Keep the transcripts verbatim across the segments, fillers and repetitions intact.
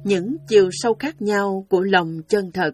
những chiều sâu khác nhau của lòng chân thật.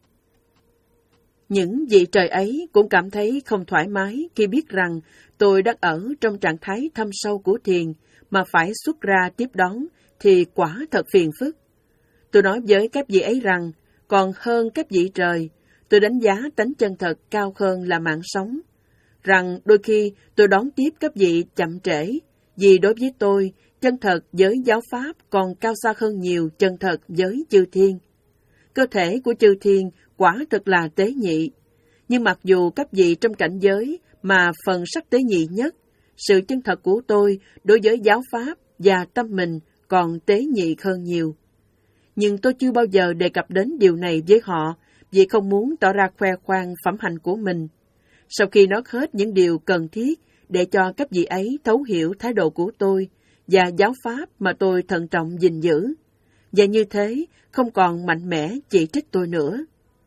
Những vị trời ấy cũng cảm thấy không thoải mái khi biết rằng tôi đang ở trong trạng thái thâm sâu của thiền mà phải xuất ra tiếp đón thì quả thật phiền phức. Tôi nói với các vị ấy rằng, còn hơn các vị trời, tôi đánh giá tánh chân thật cao hơn là mạng sống. Rằng đôi khi tôi đón tiếp các vị chậm trễ, vì đối với tôi, chân thật với giáo pháp còn cao xa hơn nhiều chân thật với chư thiên. Cơ thể của chư thiên quả thật là tế nhị. Nhưng mặc dù các vị trong cảnh giới mà phần sắc tế nhị nhất, sự chân thật của tôi đối với giáo pháp và tâm mình còn tế nhị hơn nhiều. Nhưng tôi chưa bao giờ đề cập đến điều này với họ vì không muốn tỏ ra khoe khoang phẩm hạnh của mình. Sau khi nói hết những điều cần thiết để cho các vị ấy thấu hiểu thái độ của tôi và giáo pháp mà tôi thận trọng gìn giữ, và như thế không còn mạnh mẽ chỉ trích tôi nữa.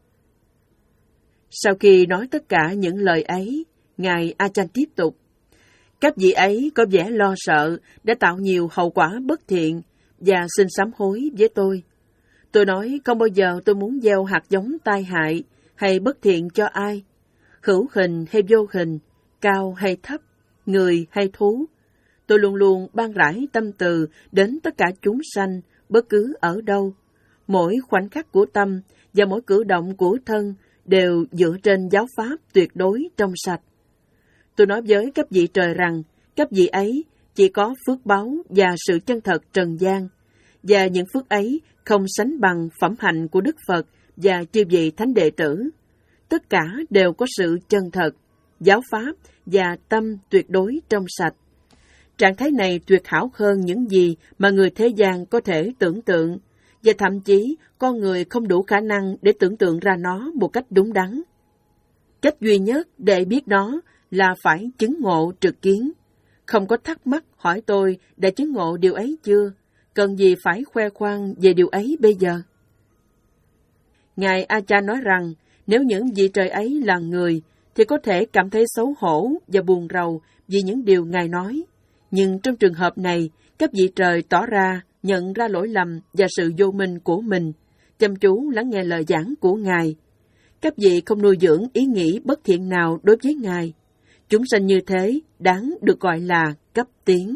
Sau khi nói tất cả những lời ấy, Ngài A-chan tiếp tục. Các vị ấy có vẻ lo sợ đã tạo nhiều hậu quả bất thiện và xin sám hối với tôi. Tôi nói không bao giờ tôi muốn gieo hạt giống tai hại hay bất thiện cho ai, hữu hình hay vô hình, cao hay thấp, người hay thú. Tôi luôn luôn ban rải tâm từ đến tất cả chúng sanh, bất cứ ở đâu. Mỗi khoảnh khắc của tâm và mỗi cử động của thân đều dựa trên giáo pháp tuyệt đối trong sạch. Tôi nói với các vị trời rằng, các vị ấy chỉ có phước báu và sự chân thật trần gian, và những phước ấy không sánh bằng phẩm hạnh của Đức Phật và chư vị thánh đệ tử. Tất cả đều có sự chân thật, giáo pháp và tâm tuyệt đối trong sạch. Trạng thái này tuyệt hảo hơn những gì mà người thế gian có thể tưởng tượng, và thậm chí con người không đủ khả năng để tưởng tượng ra nó một cách đúng đắn. Cách duy nhất để biết nó là phải chứng ngộ trực kiến. Không có thắc mắc hỏi tôi đã chứng ngộ điều ấy chưa, cần gì phải khoe khoang về điều ấy bây giờ. Ngài A-chan nói rằng, nếu những vị trời ấy là người, thì có thể cảm thấy xấu hổ và buồn rầu vì những điều Ngài nói. Nhưng trong trường hợp này, các vị trời tỏ ra, nhận ra lỗi lầm và sự vô minh của mình, chăm chú lắng nghe lời giảng của Ngài. Các vị không nuôi dưỡng ý nghĩ bất thiện nào đối với Ngài. Chúng sanh như thế đáng được gọi là cấp tiến.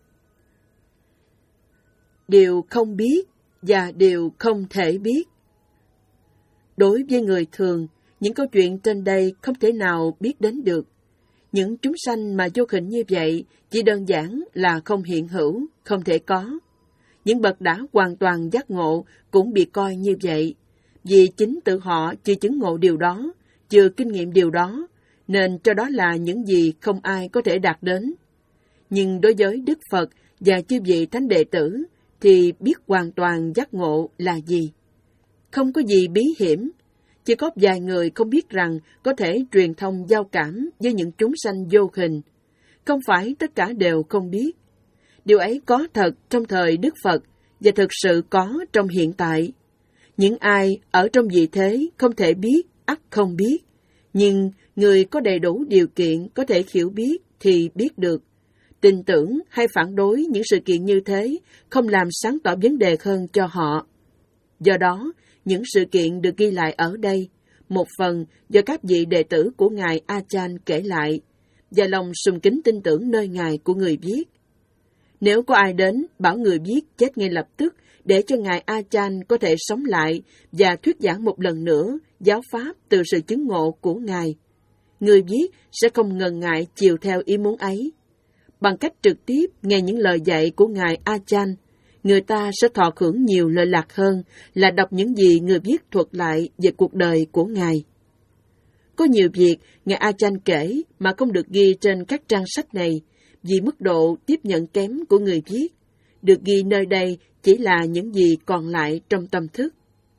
Điều không biết và điều không thể biết. Đối với người thường, những câu chuyện trên đây không thể nào biết đến được. Những chúng sanh mà vô hình như vậy chỉ đơn giản là không hiện hữu, không thể có. Những bậc đã hoàn toàn giác ngộ cũng bị coi như vậy, vì chính tự họ chưa chứng ngộ điều đó, chưa kinh nghiệm điều đó, nên cho đó là những gì không ai có thể đạt đến. Nhưng đối với Đức Phật và chư vị thánh đệ tử, thì biết hoàn toàn giác ngộ là gì. Không có gì bí hiểm, chỉ có vài người không biết rằng có thể truyền thông giao cảm với những chúng sanh vô hình. Không phải tất cả đều không biết. Điều ấy có thật trong thời Đức Phật và thực sự có trong hiện tại. Những ai ở trong vị thế không thể biết, ắt không biết. Nhưng người có đầy đủ điều kiện có thể hiểu biết thì biết được. Tin tưởng hay phản đối những sự kiện như thế không làm sáng tỏ vấn đề hơn cho họ. Do đó, những sự kiện được ghi lại ở đây, một phần do các vị đệ tử của Ngài A-chan kể lại, và lòng sùng kính tin tưởng nơi Ngài của người viết. Nếu có ai đến bảo người viết chết ngay lập tức để cho Ngài A-chan có thể sống lại và thuyết giảng một lần nữa giáo pháp từ sự chứng ngộ của Ngài, người viết sẽ không ngần ngại chiều theo ý muốn ấy. Bằng cách trực tiếp nghe những lời dạy của Ngài A-chan, người ta sẽ thọ hưởng nhiều lợi lạc hơn là đọc những gì người viết thuật lại về cuộc đời của Ngài. Có nhiều việc Ngài A-chan kể mà không được ghi trên các trang sách này vì mức độ tiếp nhận kém của người viết. Được ghi nơi đây chỉ là những gì còn lại trong tâm thức.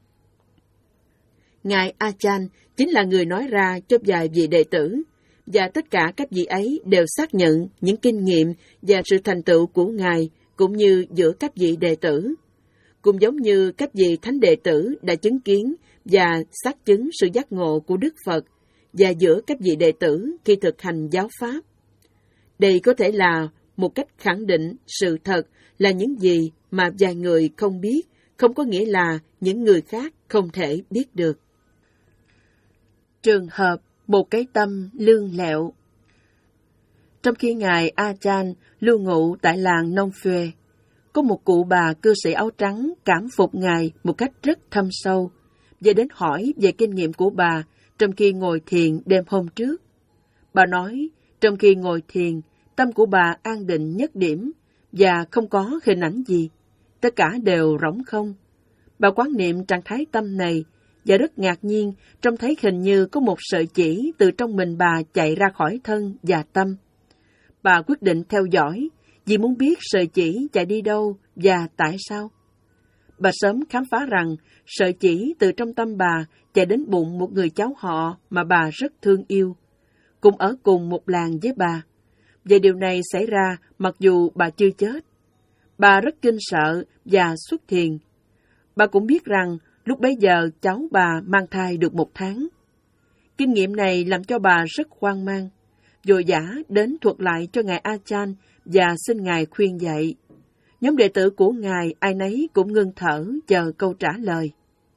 Ngài A-chan chính là người nói ra cho vài vị đệ tử, và tất cả các vị ấy đều xác nhận những kinh nghiệm và sự thành tựu của Ngài cũng như giữa các vị đệ tử. Cũng giống như các vị thánh đệ tử đã chứng kiến và xác chứng sự giác ngộ của Đức Phật và giữa các vị đệ tử khi thực hành giáo pháp. Đây có thể là một cách khẳng định sự thật là những gì mà vài người không biết, không có nghĩa là những người khác không thể biết được. Trường hợp một cái tâm lương lẹo. Trong khi Ngài Ajahn lưu ngụ tại làng Nông Phê, có một cụ bà cư sĩ áo trắng cảm phục Ngài một cách rất thâm sâu, và đến hỏi về kinh nghiệm của bà trong khi ngồi thiền đêm hôm trước. Bà nói, trong khi ngồi thiền, tâm của bà an định nhất điểm, và không có hình ảnh gì. Tất cả đều rỗng không. Bà quán niệm trạng thái tâm này, và rất ngạc nhiên trông thấy hình như có một sợi chỉ từ trong mình bà chạy ra khỏi thân và tâm. Bà quyết định theo dõi, vì muốn biết sợi chỉ chạy đi đâu và tại sao. Bà sớm khám phá rằng sợi chỉ từ trong tâm bà chạy đến bụng một người cháu họ mà bà rất thương yêu, cùng ở cùng một làng với bà. Và điều này xảy ra mặc dù bà chưa chết. Bà rất kinh sợ và xuất thiền. Bà cũng biết rằng lúc bấy giờ cháu bà mang thai được một tháng. Kinh nghiệm này làm cho bà rất hoang mang, vội vã đến thuật lại cho Ngài Ajahn và xin Ngài khuyên dạy. Nhóm đệ tử của Ngài ai nấy cũng ngưng thở chờ câu trả lời.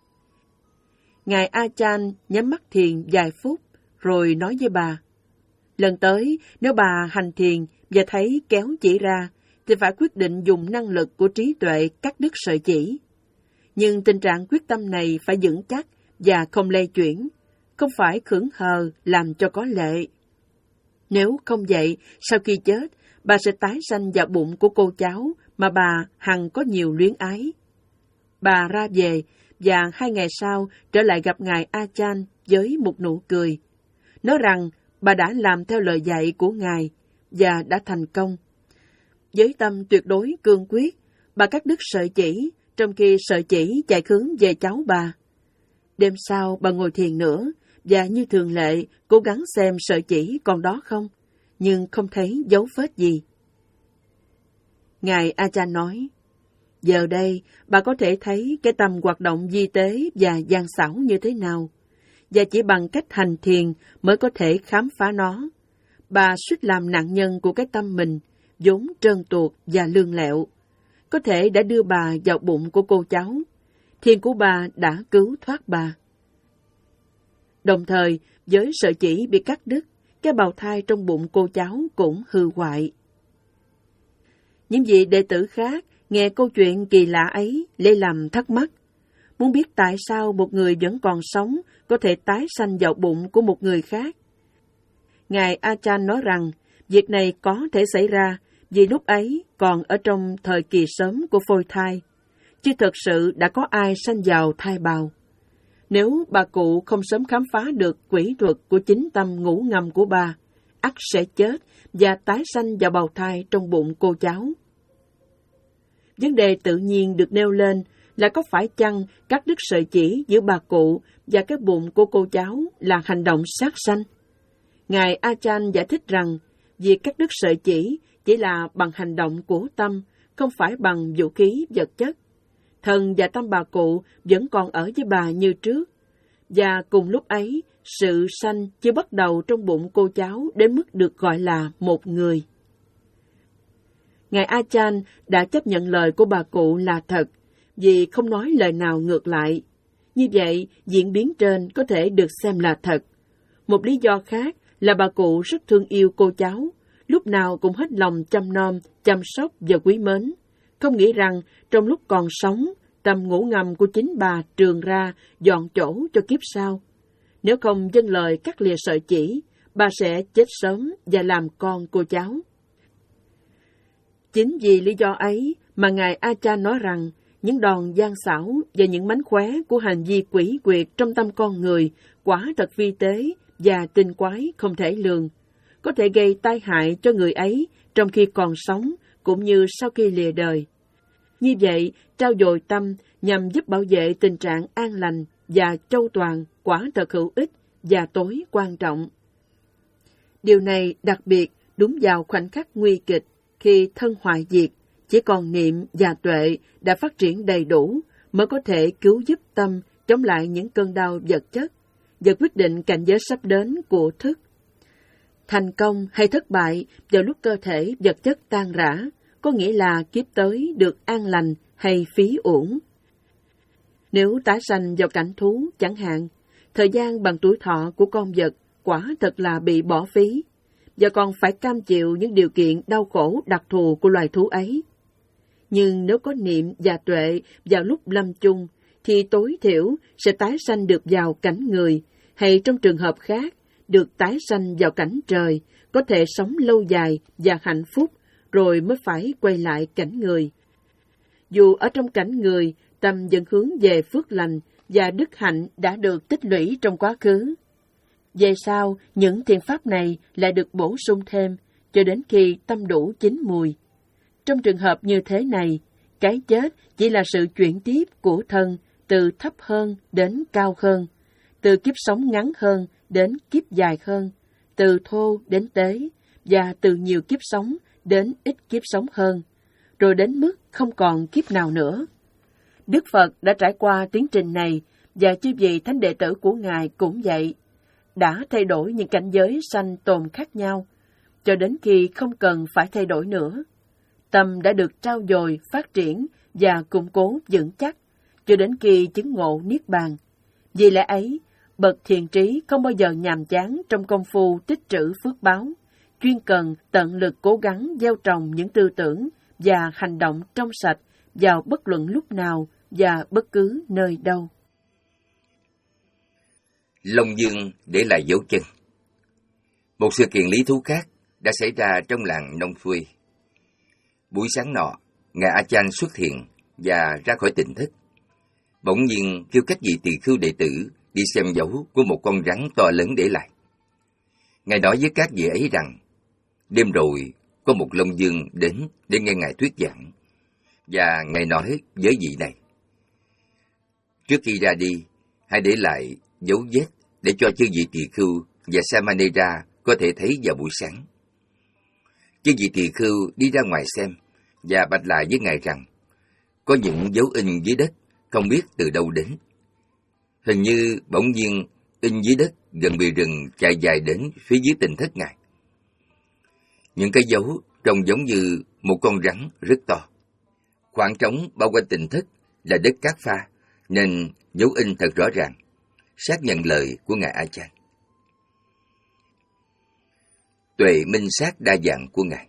Ngài Ajahn nhắm mắt thiền vài phút rồi nói với bà, lần tới nếu bà hành thiền và thấy kéo chỉ ra thì phải quyết định dùng năng lực của trí tuệ cắt đứt sợi chỉ. Nhưng tình trạng quyết tâm này phải vững chắc và không lay chuyển, không phải khững hờ làm cho có lệ. Nếu không vậy, sau khi chết, bà sẽ tái sanh vào bụng của cô cháu mà bà hằng có nhiều luyến ái. Bà ra về, và hai ngày sau trở lại gặp Ngài Ajahn với một nụ cười, nói rằng bà đã làm theo lời dạy của Ngài và đã thành công. Với tâm tuyệt đối cương quyết, bà cắt đứt sợi chỉ, trong khi sợi chỉ chạy hướng về cháu bà. Đêm sau, bà ngồi thiền nữa, và như thường lệ, cố gắng xem sợi chỉ còn đó không, nhưng không thấy dấu vết gì. Ngài Ajahn nói, giờ đây, bà có thể thấy cái tâm hoạt động vi tế và gian xảo như thế nào, và chỉ bằng cách hành thiền mới có thể khám phá nó. Bà suýt làm nạn nhân của cái tâm mình, vốn trơn tuột và lương lẹo. Có thể đã đưa bà vào bụng của cô cháu. Thiền của bà đã cứu thoát bà. Đồng thời, với sợi chỉ bị cắt đứt, cái bào thai trong bụng cô cháu cũng hư hoại. Những vị đệ tử khác nghe câu chuyện kỳ lạ ấy lấy làm thắc mắc, muốn biết tại sao một người vẫn còn sống có thể tái sanh vào bụng của một người khác. Ngài Ajahn nói rằng việc này có thể xảy ra vì lúc ấy còn ở trong thời kỳ sớm của phôi thai, chứ thật sự đã có ai sanh vào thai bào. Nếu bà cụ không sớm khám phá được quỹ thuật của chính tâm ngủ ngầm của bà, ắt sẽ chết và tái sanh vào bào thai trong bụng cô cháu. Vấn đề tự nhiên được nêu lên là có phải chăng cắt đứt sợi chỉ giữa bà cụ và cái bụng của cô cháu là hành động sát sanh? Ngài Ajahn giải thích rằng việc cắt đứt sợi chỉ chỉ là bằng hành động của tâm, không phải bằng vũ khí vật chất. Thần và tâm bà cụ vẫn còn ở với bà như trước, và cùng lúc ấy, sự sanh chưa bắt đầu trong bụng cô cháu đến mức được gọi là một người. Ngài Ajahn đã chấp nhận lời của bà cụ là thật, vì không nói lời nào ngược lại. Như vậy, diễn biến trên có thể được xem là thật. Một lý do khác là bà cụ rất thương yêu cô cháu, lúc nào cũng hết lòng chăm nom, chăm sóc và quý mến, không nghĩ rằng trong lúc còn sống, tâm ngủ ngầm của chính bà trường ra dọn chỗ cho kiếp sau. Nếu không vâng lời cắt lìa sợi chỉ, bà sẽ chết sớm và làm con cô cháu. Chính vì lý do ấy mà Ngài Ajahn nói rằng những đòn gian xảo và những mánh khóe của hành vi quỷ quyệt trong tâm con người quả thật vi tế và tinh quái không thể lường, có thể gây tai hại cho người ấy trong khi còn sống cũng như sau khi lìa đời. Như vậy, trao dồi tâm nhằm giúp bảo vệ tình trạng an lành và châu toàn quả thật hữu ích và tối quan trọng. Điều này đặc biệt đúng vào khoảnh khắc nguy kịch, khi thân hoại diệt, chỉ còn niệm và tuệ đã phát triển đầy đủ mới có thể cứu giúp tâm chống lại những cơn đau vật chất và quyết định cảnh giới sắp đến của thức. Thành công hay thất bại vào lúc cơ thể vật chất tan rã, có nghĩa là kiếp tới được an lành hay phí uổng. Nếu tái sanh vào cảnh thú chẳng hạn, thời gian bằng tuổi thọ của con vật quả thật là bị bỏ phí, và còn phải cam chịu những điều kiện đau khổ đặc thù của loài thú ấy. Nhưng nếu có niệm và tuệ vào lúc lâm chung, thì tối thiểu sẽ tái sanh được vào cảnh người, hay trong trường hợp khác, được tái sanh vào cảnh trời, có thể sống lâu dài và hạnh phúc, rồi mới phải quay lại cảnh người. Dù ở trong cảnh người, tâm vẫn hướng về phước lành và đức hạnh đã được tích lũy trong quá khứ. Về sau, những thiện pháp này lại được bổ sung thêm, cho đến khi tâm đủ chín mùi. Trong trường hợp như thế này, cái chết chỉ là sự chuyển tiếp của thân từ thấp hơn đến cao hơn, từ kiếp sống ngắn hơn đến kiếp dài hơn, từ thô đến tế, và từ nhiều kiếp sống đến ít kiếp sống hơn, rồi đến mức không còn kiếp nào nữa. Đức Phật đã trải qua tiến trình này, và chư vị thánh đệ tử của Ngài cũng vậy, đã thay đổi những cảnh giới sanh tồn khác nhau, cho đến khi không cần phải thay đổi nữa. Tâm đã được trau dồi, phát triển và củng cố vững chắc, cho đến khi chứng ngộ Niết Bàn. Vì lẽ ấy, bậc thiện trí không bao giờ nhàm chán trong công phu tích trữ phước báo, chuyên cần tận lực cố gắng gieo trồng những tư tưởng và hành động trong sạch vào bất luận lúc nào và bất cứ nơi đâu. Long Dương để lại dấu chân. Một sự kiện lý thú khác đã xảy ra trong làng Nông Phuê. Buổi sáng nọ, Ngài A Chan xuất hiện và ra khỏi tỉnh thất. Bỗng nhiên kêu các vị tỳ khưu đệ tử đi xem dấu của một con rắn to lớn để lại. Ngài nói với các vị ấy rằng, đêm rồi có một Long Dương đến để nghe Ngài thuyết giảng, và Ngài nói với vị này, trước khi ra đi, hãy để lại dấu vết để cho chư vị tỳ khưu và Samanera có thể thấy vào buổi sáng. Chư vị tỳ khưu đi ra ngoài xem và bạch lại với Ngài rằng, có những dấu in dưới đất không biết từ đâu đến. Hình như bỗng nhiên in dưới đất gần bìa rừng chạy dài đến phía dưới tỉnh thất Ngài. Những cái dấu trông giống như một con rắn rất to. Khoảng trống bao quanh tỉnh thất là đất cát pha, nên dấu in thật rõ ràng, xác nhận lời của Ngài A Chan. Tuệ minh sát đa dạng của Ngài.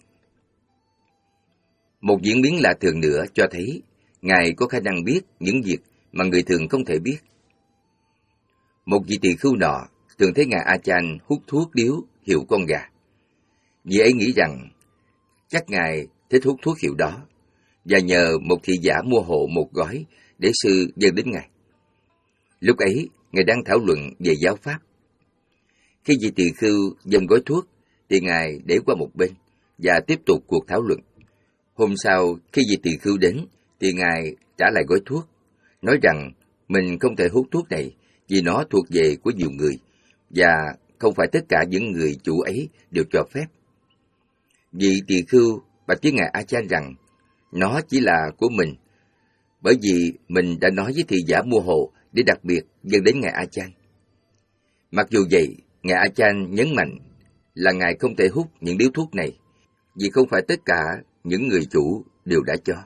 Một diễn biến lạ thường nữa cho thấy Ngài có khả năng biết những việc mà người thường không thể biết. Một vị tỳ khưu nọ thường thấy Ngài A Chan hút thuốc điếu hiệu con gà. Vị ấy nghĩ rằng chắc Ngài thích hút thuốc hiệu đó, và nhờ một thị giả mua hộ một gói để sư dâng đến Ngài. Lúc ấy, Ngài đang thảo luận về giáo pháp. Khi vị tỳ khưu dâng gói thuốc, thì Ngài để qua một bên và tiếp tục cuộc thảo luận. Hôm sau, khi vị tỳ khưu đến, thì Ngài trả lại gói thuốc, nói rằng mình không thể hút thuốc này vì nó thuộc về của nhiều người, và không phải tất cả những người chủ ấy đều cho phép. Vị tỳ khưu bạch với Ngài A Chan rằng nó chỉ là của mình, bởi vì mình đã nói với thị giả mua hộ để đặc biệt dâng đến Ngài A Chan. Mặc dù vậy, Ngài A Chan nhấn mạnh là Ngài không thể hút những điếu thuốc này, vì không phải tất cả những người chủ đều đã cho.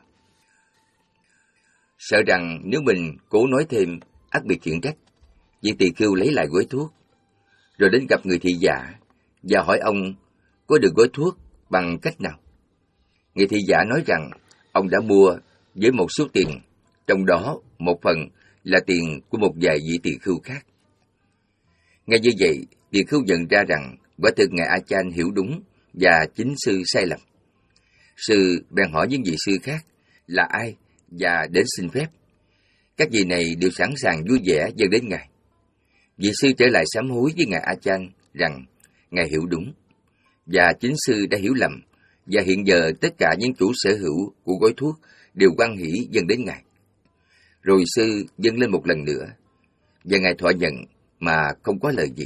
Sợ rằng nếu mình cố nói thêm, ắt bị khiển trách, vị tỳ khưu lấy lại gói thuốc, rồi đến gặp người thị giả và hỏi ông có được gói thuốc bằng cách nào. Người thị giả nói rằng ông đã mua với một số tiền, trong đó một phần là tiền của một vài vị tỳ khưu khác. Ngay như vậy, tỳ khưu nhận ra rằng quả thực Ngài A Chan hiểu đúng và chính sư sai lầm. Sư bèn hỏi những vị sư khác là ai và đến xin phép. Các vị này đều sẵn sàng vui vẻ dâng đến Ngài. Vị sư trở lại sám hối với Ngài A Chan rằng Ngài hiểu đúng, và chính sư đã hiểu lầm, và hiện giờ tất cả những chủ sở hữu của gói thuốc đều hoan hỷ dâng đến Ngài. Rồi sư dâng lên một lần nữa, và Ngài thọ nhận mà không có lời gì.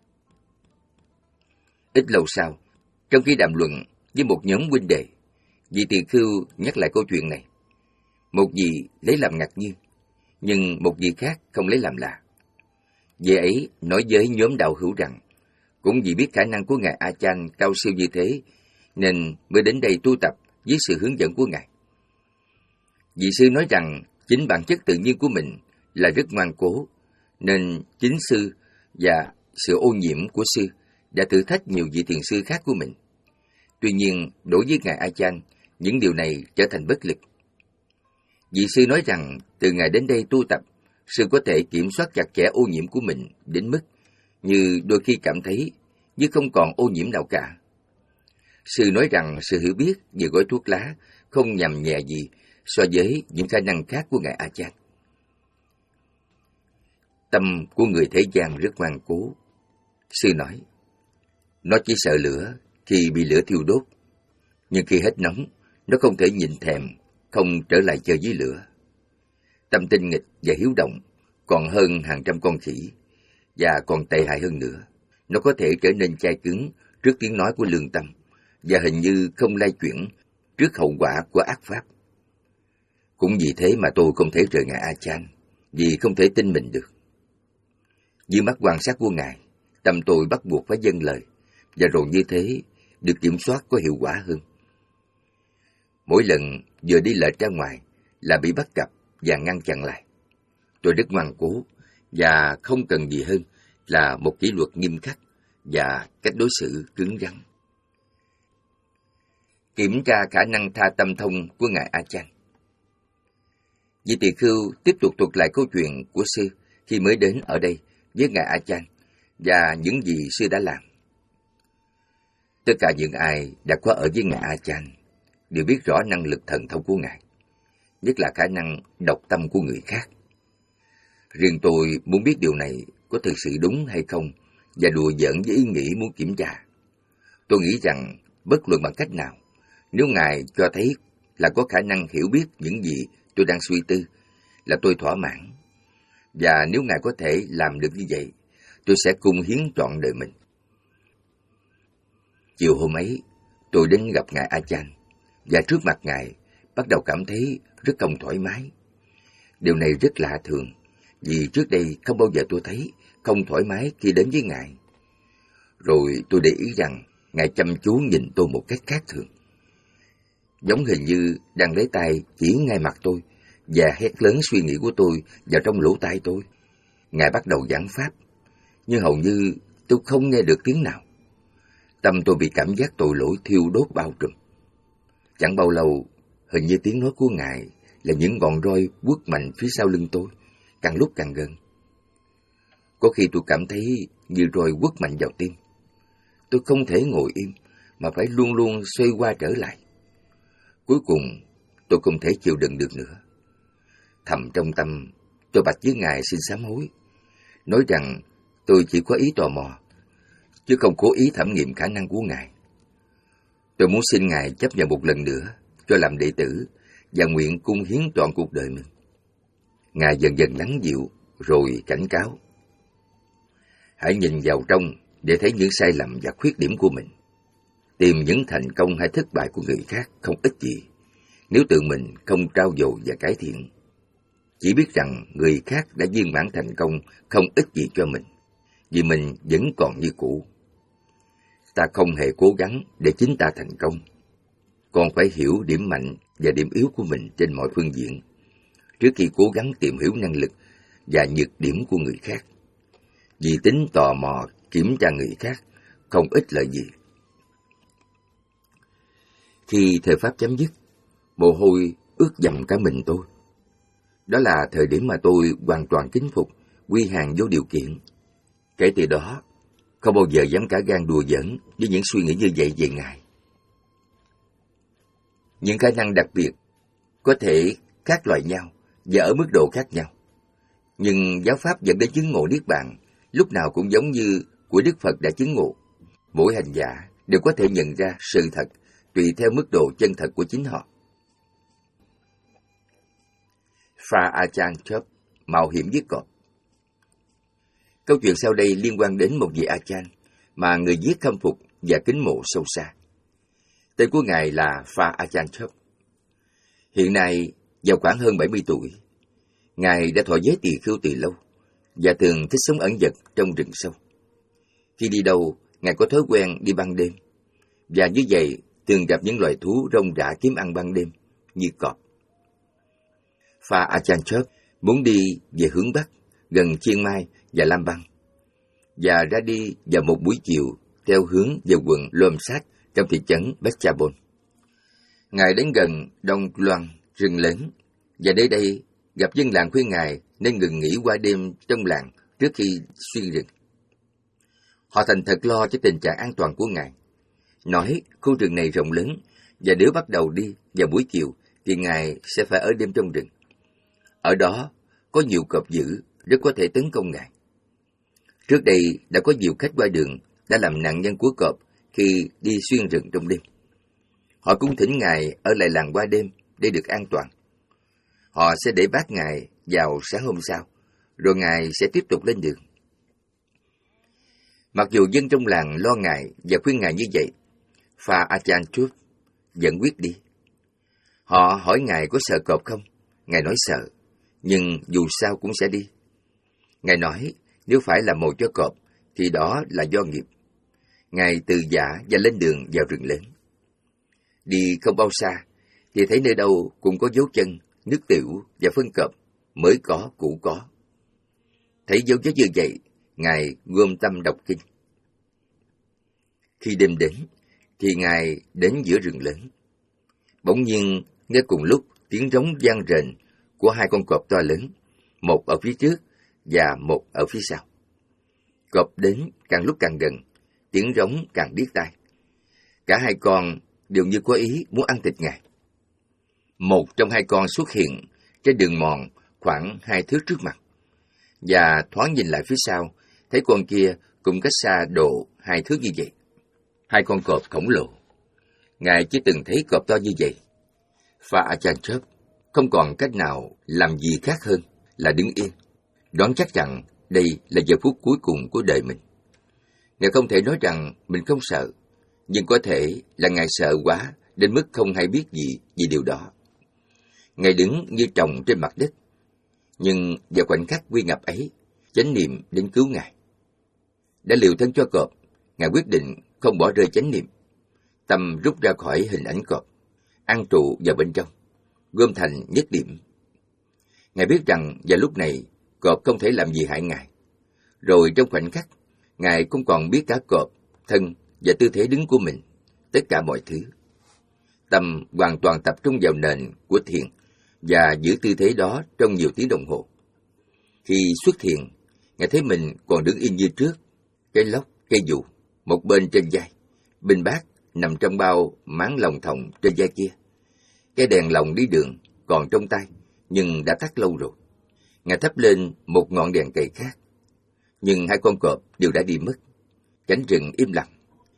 Ít lâu sau, trong khi đàm luận với một nhóm huynh đệ, vị tỳ khưu nhắc lại câu chuyện này. Một vị lấy làm ngạc nhiên, nhưng một vị khác không lấy làm lạ. Vị ấy nói với nhóm đạo hữu rằng, cũng vì biết khả năng của Ngài A Chan cao siêu như thế, nên mới đến đây tu tập dưới sự hướng dẫn của Ngài. Vị sư nói rằng chính bản chất tự nhiên của mình là rất ngoan cố, nên chính sư và sự ô nhiễm của sư đã thử thách nhiều vị thiền sư khác của mình. Tuy nhiên, đối với Ngài A Chan, những điều này trở thành bất lực. Vị sư nói rằng từ ngày đến đây tu tập, sư có thể kiểm soát chặt chẽ ô nhiễm của mình đến mức như đôi khi cảm thấy như không còn ô nhiễm nào cả. Sư nói rằng sự hiểu biết về gói thuốc lá không nhằm nhẹ gì so với những khả năng khác của Ngài A Chan. Tâm của người thế gian rất ngoan cố. Sư nói, nó chỉ sợ lửa khi bị lửa thiêu đốt, nhưng khi hết nóng, nó không thể nhịn thèm, không trở lại chơi với lửa. Tâm tinh nghịch và hiếu động còn hơn hàng trăm con khỉ, và còn tệ hại hơn nữa. Nó có thể trở nên chai cứng trước tiếng nói của lương tâm, và hình như không lay chuyển trước hậu quả của ác pháp. Cũng vì thế mà tôi không thể rời Ngài A Chan, vì không thể tin mình được. Dưới mắt quan sát của Ngài, tâm tôi bắt buộc phải dâng lời, và rồi như thế được kiểm soát có hiệu quả hơn. Mỗi lần vừa đi lệch ra ngoài là bị bắt gặp và ngăn chặn lại. Tôi rất ngoan cố và không cần gì hơn là một kỷ luật nghiêm khắc và cách đối xử cứng rắn. Kiểm tra khả năng tha tâm thông của Ngài A Chan. Vị tỳ khưu tiếp tục thuật lại câu chuyện của sư khi mới đến ở đây với Ngài A Chan và những gì sư đã làm. Tất cả những ai đã có ở với Ngài A Chan đều biết rõ năng lực thần thông của Ngài, nhất là khả năng đọc tâm của người khác. Riêng tôi muốn biết điều này có thực sự đúng hay không, và đùa giỡn với ý nghĩ muốn kiểm tra. Tôi nghĩ rằng bất luận bằng cách nào, nếu Ngài cho thấy là có khả năng hiểu biết những gì tôi đang suy tư, là tôi thỏa mãn. Và nếu Ngài có thể làm được như vậy, tôi sẽ cung hiến trọn đời mình. Chiều hôm ấy, tôi đến gặp Ngài A Chan, và trước mặt Ngài bắt đầu cảm thấy rất không thoải mái. Điều này rất lạ thường, vì trước đây không bao giờ tôi thấy không thoải mái khi đến với Ngài. Rồi tôi để ý rằng Ngài chăm chú nhìn tôi một cách khác thường, giống hình như đang lấy tay chỉ ngay mặt tôi và hét lớn suy nghĩ của tôi vào trong lỗ tai tôi. Ngài bắt đầu giảng pháp, nhưng hầu như tôi không nghe được tiếng nào. Tâm tôi bị cảm giác tội lỗi thiêu đốt bao trùm. Chẳng bao lâu, hình như tiếng nói của Ngài là những ngọn roi quất mạnh phía sau lưng tôi, càng lúc càng gần. Có khi tôi cảm thấy như roi quất mạnh vào tim. Tôi không thể ngồi im, mà phải luôn luôn xoay qua trở lại. Cuối cùng, tôi không thể chịu đựng được nữa. Thầm trong tâm, tôi bạch với Ngài xin sám hối, nói rằng tôi chỉ có ý tò mò, chứ không cố ý thẩm nghiệm khả năng của Ngài. Tôi muốn xin Ngài chấp nhận một lần nữa cho làm đệ tử và nguyện cung hiến trọn cuộc đời mình. Ngài dần dần lắng dịu rồi cảnh cáo. Hãy nhìn vào trong để thấy những sai lầm và khuyết điểm của mình. Tìm những thành công hay thất bại của người khác không ích gì nếu tự mình không trau dồi và cải thiện. Chỉ biết rằng người khác đã viên mãn thành công không ích gì cho mình, vì mình vẫn còn như cũ. Ta không hề cố gắng để chính ta thành công, còn phải hiểu điểm mạnh và điểm yếu của mình trên mọi phương diện, trước khi cố gắng tìm hiểu năng lực và nhược điểm của người khác. Vì tính tò mò kiểm tra người khác không ích lợi gì. Khi thời pháp chấm dứt, mồ hôi ướt dầm cả mình tôi. Đó là thời điểm mà tôi hoàn toàn kính phục, quy hàng vô điều kiện. Kể từ đó, không bao giờ dám cả gan đùa giỡn với những suy nghĩ như vậy về Ngài. Những khả năng đặc biệt có thể khác loại nhau và ở mức độ khác nhau. Nhưng giáo pháp dẫn đến chứng ngộ Niết Bàn lúc nào cũng giống như của Đức Phật đã chứng ngộ. Mỗi hành giả đều có thể nhận ra sự thật tùy theo mức độ chân thật của chính họ. Pha Achan Chöp, mạo hiểm giết cọp. Câu chuyện sau đây liên quan đến một vị Achan mà người viết khâm phục và kính mộ sâu xa. Tên của ngài là Pha Achan Chöp. Hiện nay vào khoảng hơn bảy mươi tuổi, ngài đã thọ giới tỳ khưu từ lâu và thường thích sống ẩn dật trong rừng sâu. Khi đi đâu, ngài có thói quen đi ban đêm, và như vậy thường gặp những loài thú rong rã kiếm ăn ban đêm như cọp. Pha Achan Chöp muốn đi về hướng Bắc, gần Chiang Mai và Lam Bang, và ra đi vào một buổi chiều theo hướng về quận Lom Sát trong thị trấn Phetchabun. Ngài đến gần Đông Loan, rừng lớn, và nơi đây gặp dân làng khuyên Ngài nên ngừng nghỉ qua đêm trong làng trước khi xuyên rừng. Họ thành thật lo cho tình trạng an toàn của Ngài, nói khu rừng này rộng lớn, và nếu bắt đầu đi vào buổi chiều thì Ngài sẽ phải ở đêm trong rừng. Ở đó có nhiều cọp dữ rất có thể tấn công Ngài. Trước đây đã có nhiều khách qua đường đã làm nạn nhân của cọp khi đi xuyên rừng trong đêm. Họ cũng thỉnh Ngài ở lại làng qua đêm để được an toàn. Họ sẽ để bác Ngài vào sáng hôm sau, rồi Ngài sẽ tiếp tục lên đường. Mặc dù dân trong làng lo Ngài và khuyên Ngài như vậy, Pha Achan Chub vẫn quyết đi. Họ hỏi Ngài có sợ cọp không? Ngài nói sợ, nhưng dù sao cũng sẽ đi. Ngài nói nếu phải là mồi cho cọp thì đó là do nghiệp. Ngài từ giả và lên đường vào rừng lớn. Đi không bao xa thì thấy nơi đâu cũng có dấu chân, nước tiểu và phân cọp, mới có cũ có. Thấy dấu vết như vậy, Ngài gom tâm đọc kinh. Khi đêm đến thì Ngài đến giữa rừng lớn. Bỗng nhiên nghe cùng lúc tiếng rống vang rền của hai con cọp to lớn, một ở phía trước và một ở phía sau. Cọp đến càng lúc càng gần, tiếng rống càng điếc tai. Cả hai con đều như có ý muốn ăn thịt Ngài. Một trong hai con xuất hiện trên đường mòn khoảng hai thước trước mặt, và thoáng nhìn lại phía sau, thấy con kia cũng cách xa độ hai thước như vậy. Hai con cọp khổng lồ. Ngài chưa từng thấy cọp to như vậy. Pha Achan Chub không còn cách nào làm gì khác hơn là đứng yên, đoán chắc rằng đây là giờ phút cuối cùng của đời mình. Ngài không thể nói rằng mình không sợ, nhưng có thể là Ngài sợ quá đến mức không hay biết gì về điều đó. Ngài đứng như trồng trên mặt đất, nhưng vào khoảnh khắc nguy ngập ấy, chánh niệm đến cứu Ngài. Đã liều thân cho cọp, Ngài quyết định không bỏ rơi chánh niệm. Tâm rút ra khỏi hình ảnh cọp, an trụ vào bên trong, gom thành nhất điểm. Ngài biết rằng vào lúc này cọp không thể làm gì hại Ngài. Rồi trong khoảnh khắc, Ngài cũng còn biết cả cọp, thân và tư thế đứng của mình, tất cả mọi thứ. Tâm hoàn toàn tập trung vào nền của thiền và giữ tư thế đó trong nhiều tiếng đồng hồ. Khi xuất thiền, Ngài thấy mình còn đứng yên như trước, cái lốc, cây dù, một bên trên vai, bình bát nằm trong bao máng lồng thòng trên vai kia. Cái đèn lồng đi đường còn trong tay, nhưng đã tắt lâu rồi. Ngài thắp lên một ngọn đèn cầy khác, nhưng hai con cọp đều đã đi mất. Cánh rừng im lặng.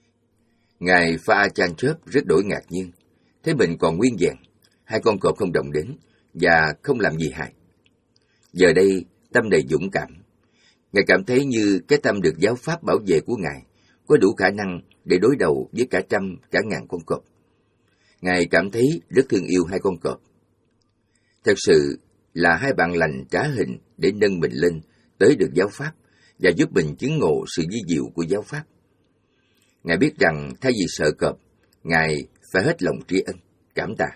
Ngài Pha Achan Chub rất đổi ngạc nhiên, thấy mình còn nguyên vẹn, hai con cọp không động đến và không làm gì hại. Giờ đây tâm đầy dũng cảm. Ngài cảm thấy như cái tâm được giáo pháp bảo vệ của Ngài có đủ khả năng để đối đầu với cả trăm, cả ngàn con cọp. Ngài cảm thấy rất thương yêu hai con cọp. Thật sự là hai bạn lành trá hình để nâng mình lên tới được giáo pháp và giúp mình chứng ngộ sự vi diệu của giáo pháp. Ngài biết rằng thay vì sợ cọp, Ngài phải hết lòng tri ân, cảm tạ.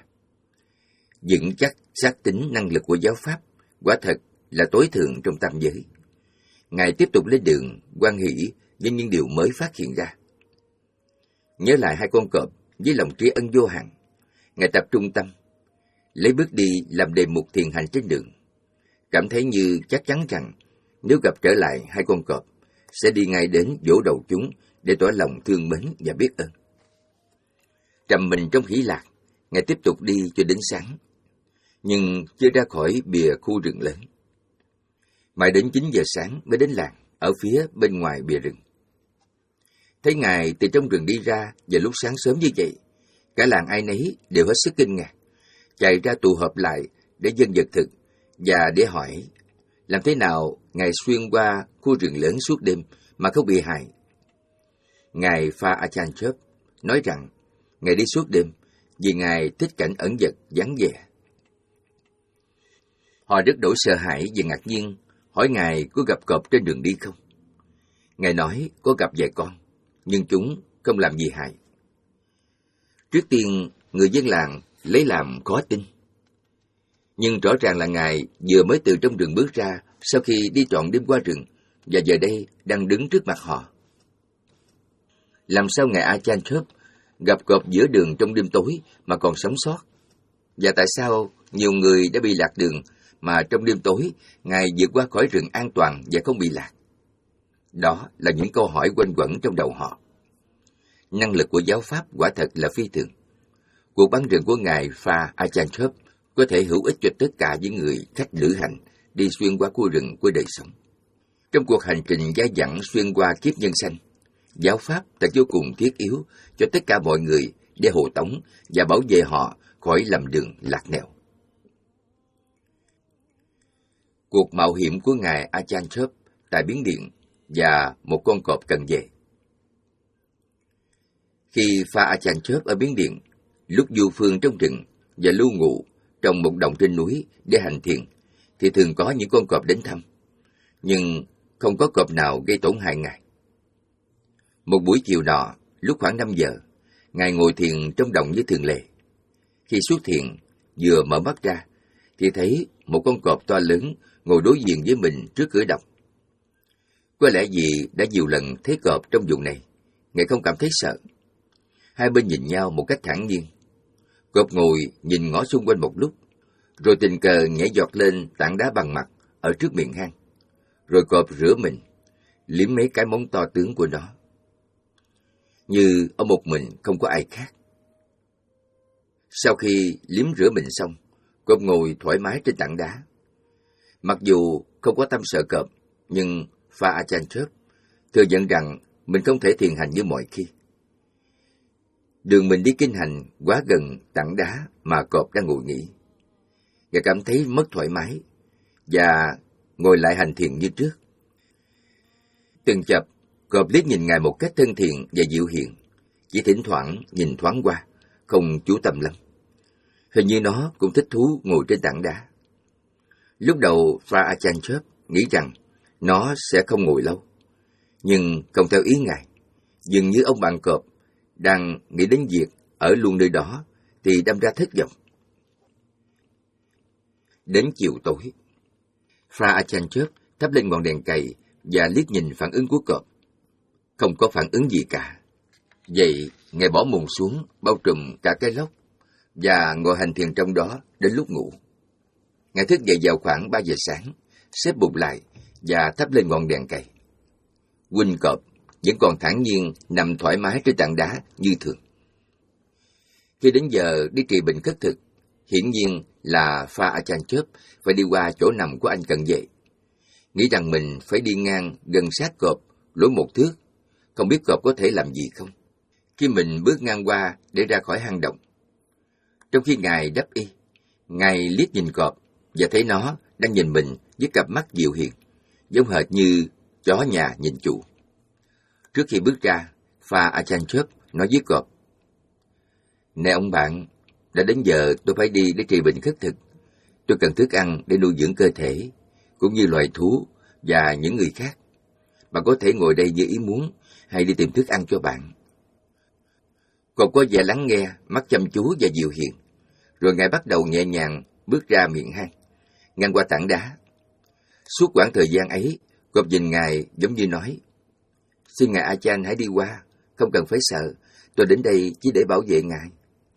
Vững chắc xác tín năng lực của giáo pháp quả thật là tối thượng trong tam giới. Ngài tiếp tục lên đường hoan hỷ với những điều mới phát hiện ra. Nhớ lại hai con cọp với lòng tri ân vô hạn, Ngài tập trung tâm, lấy bước đi làm đề mục thiền hành trên đường. Cảm thấy như chắc chắn rằng nếu gặp trở lại hai con cọp, sẽ đi ngay đến vỗ đầu chúng để tỏ lòng thương mến và biết ơn. Trầm mình trong hỷ lạc, Ngài tiếp tục đi cho đến sáng, nhưng chưa ra khỏi bìa khu rừng lớn. Mãi đến chín giờ sáng mới đến làng ở phía bên ngoài bìa rừng. Thấy Ngài từ trong rừng đi ra vào lúc sáng sớm như vậy, cả làng ai nấy đều hết sức kinh ngạc, chạy ra tụ họp lại để dâng vật thực và để hỏi làm thế nào Ngài xuyên qua khu rừng lớn suốt đêm mà không bị hại. Ngài Pha Achan Chub nói rằng Ngài đi suốt đêm vì Ngài thích cảnh ẩn dật vắng vẻ. Họ rất đổi sợ hãi và ngạc nhiên, hỏi Ngài có gặp cọp trên đường đi không. Ngài nói có gặp vài con, nhưng chúng không làm gì hại. Trước tiên, người dân làng lấy làm khó tin. Nhưng rõ ràng là Ngài vừa mới từ trong rừng bước ra sau khi đi trọn đêm qua rừng, và giờ đây đang đứng trước mặt họ. Làm sao Ngài Ajahn Chöp gặp cọp giữa đường trong đêm tối mà còn sống sót? Và tại sao nhiều người đã bị lạc đường mà trong đêm tối Ngài vượt qua khỏi rừng an toàn và không bị lạc? Đó là những câu hỏi quanh quẩn trong đầu họ. Năng lực của giáo pháp quả thật là phi thường. Cuộc băng rừng của Ngài Phra Ajahn Chöp có thể hữu ích cho tất cả những người khách lữ hành đi xuyên qua khu rừng của đời sống. Trong cuộc hành trình dai dẳng xuyên qua kiếp nhân sanh, giáo pháp thật vô cùng thiết yếu cho tất cả mọi người để hộ tống và bảo vệ họ khỏi lầm đường lạc nẻo. Cuộc mạo hiểm của Ngài Ajahn Chöp tại Biến Điện và một con cọp cần về. Khi Phra Ajahn Chöp ở Biến Điện, lúc du phương trong rừng và lưu ngụ trong một động trên núi để hành thiền, thì thường có những con cọp đến thăm, nhưng không có cọp nào gây tổn hại Ngài. Một buổi chiều nọ, lúc khoảng năm giờ, Ngài ngồi thiền trong động như thường lệ. Khi xuất thiền, vừa mở mắt ra, thì thấy một con cọp to lớn ngồi đối diện với mình trước cửa động. Có lẽ vì đã nhiều lần thấy cọp trong vùng này, Ngài không cảm thấy sợ. Hai bên nhìn nhau một cách thản nhiên. Cọp ngồi nhìn ngó xung quanh một lúc, rồi tình cờ nhảy giọt lên tảng đá bằng mặt ở trước miệng hang. Rồi cọp rửa mình, liếm mấy cái móng to tướng của nó. Như ở một mình không có ai khác. Sau khi liếm rửa mình xong, cọp ngồi thoải mái trên tảng đá. Mặc dù không có tâm sợ cọp, nhưng Phra Ajahn Chöp thừa nhận rằng mình không thể thiền hành như mọi khi. Đường mình đi kinh hành quá gần tảng đá mà cọp đang ngồi nghỉ. Ngài cảm thấy mất thoải mái và ngồi lại hành thiền như trước. Từng chập, cọp liếc nhìn Ngài một cách thân thiện và dịu hiền, chỉ thỉnh thoảng nhìn thoáng qua, không chú tâm lắm. Hình như nó cũng thích thú ngồi trên tảng đá. Lúc đầu Phra Ajahn Chöp nghĩ rằng nó sẽ không ngồi lâu, nhưng không theo ý Ngài. Dường như ông bạn cọp đang nghĩ đến việc ở luôn nơi đó thì đâm ra thất vọng. Đến chiều tối, Phra Ajahn Chöp thắp lên ngọn đèn cầy và liếc nhìn phản ứng của cọp. Không có phản ứng gì cả. Vậy Ngài bỏ mùng xuống, bao trùm cả cái lốc và ngồi hành thiền trong đó đến lúc ngủ. Ngài thức dậy vào khoảng ba giờ sáng, xếp bụt lại và thắp lên ngọn đèn cầy. Huynh cọp vẫn còn thản nhiên nằm thoải mái trên tảng đá như thường. Khi đến giờ đi trì bệnh khất thực, hiển nhiên là Phra Ajahn Chöp phải đi qua chỗ nằm của anh Cần Về. Nghĩ rằng mình phải đi ngang gần sát cọp, lối một thước, không biết cọp có thể làm gì không. Khi mình bước ngang qua để ra khỏi hang động, trong khi Ngài đắp y, Ngài liếc nhìn cọp và thấy nó đang nhìn mình với cặp mắt dịu hiền, giống hệt như chó nhà nhìn chủ. Trước khi bước ra, Phra Ajahn Chöp nói với cọp: "Nè ông bạn, đã đến giờ tôi phải đi để trị bệnh khất thực. Tôi cần thức ăn để nuôi dưỡng cơ thể, cũng như loài thú và những người khác. Bạn có thể ngồi đây như ý muốn, hay đi tìm thức ăn cho bạn." Cọp có vẻ lắng nghe, mắt chăm chú và dịu hiền. Rồi Ngài bắt đầu nhẹ nhàng bước ra miệng hang, ngang qua tảng đá. Suốt quãng thời gian ấy, cọp nhìn Ngài giống như nói: "Xin Ngài Ajahn hãy đi qua, không cần phải sợ, tôi đến đây chỉ để bảo vệ Ngài."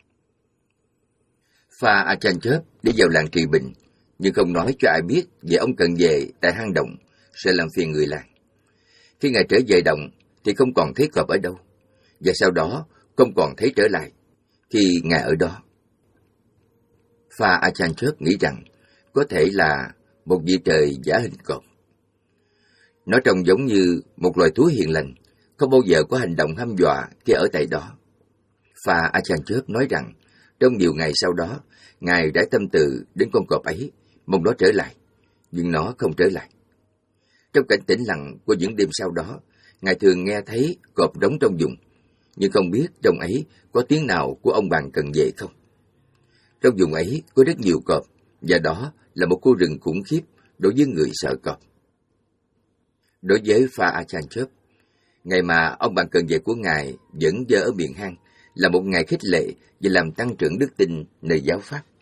Phra Ajahn Chöp đi vào làng trì bệnh, nhưng không nói cho ai biết về ông Cần Về tại hang động, sẽ làm phiền người làng. Khi Ngài trở về động thì không còn thấy cọp ở đâu, và sau đó không còn thấy trở lại khi Ngài ở đó. Phra Ajahn Chöp nghĩ rằng có thể là một vị trời giả hình cọp. Nó trông giống như một loài thú hiền lành, không bao giờ có hành động hăm dọa khi ở tại đó. Phra Ajahn Chöp nói rằng trong nhiều ngày sau đó, Ngài đã tâm từ đến con cọp ấy, mong nó trở lại, nhưng nó không trở lại. Trong cảnh tĩnh lặng của những đêm sau đó, Ngài thường nghe thấy cọp rống trong vùng, nhưng không biết trong ấy có tiếng nào của ông bạn Cần Về không. Trong vùng ấy có rất nhiều cọp, và đó là một khu rừng khủng khiếp đối với người sợ cọp. Đối với Phra Ajahn Chöp, ngày mà ông bạn Cần Về của Ngài vẫn dơ ở miệng hang là một ngày khích lệ và làm tăng trưởng đức tin nơi giáo pháp.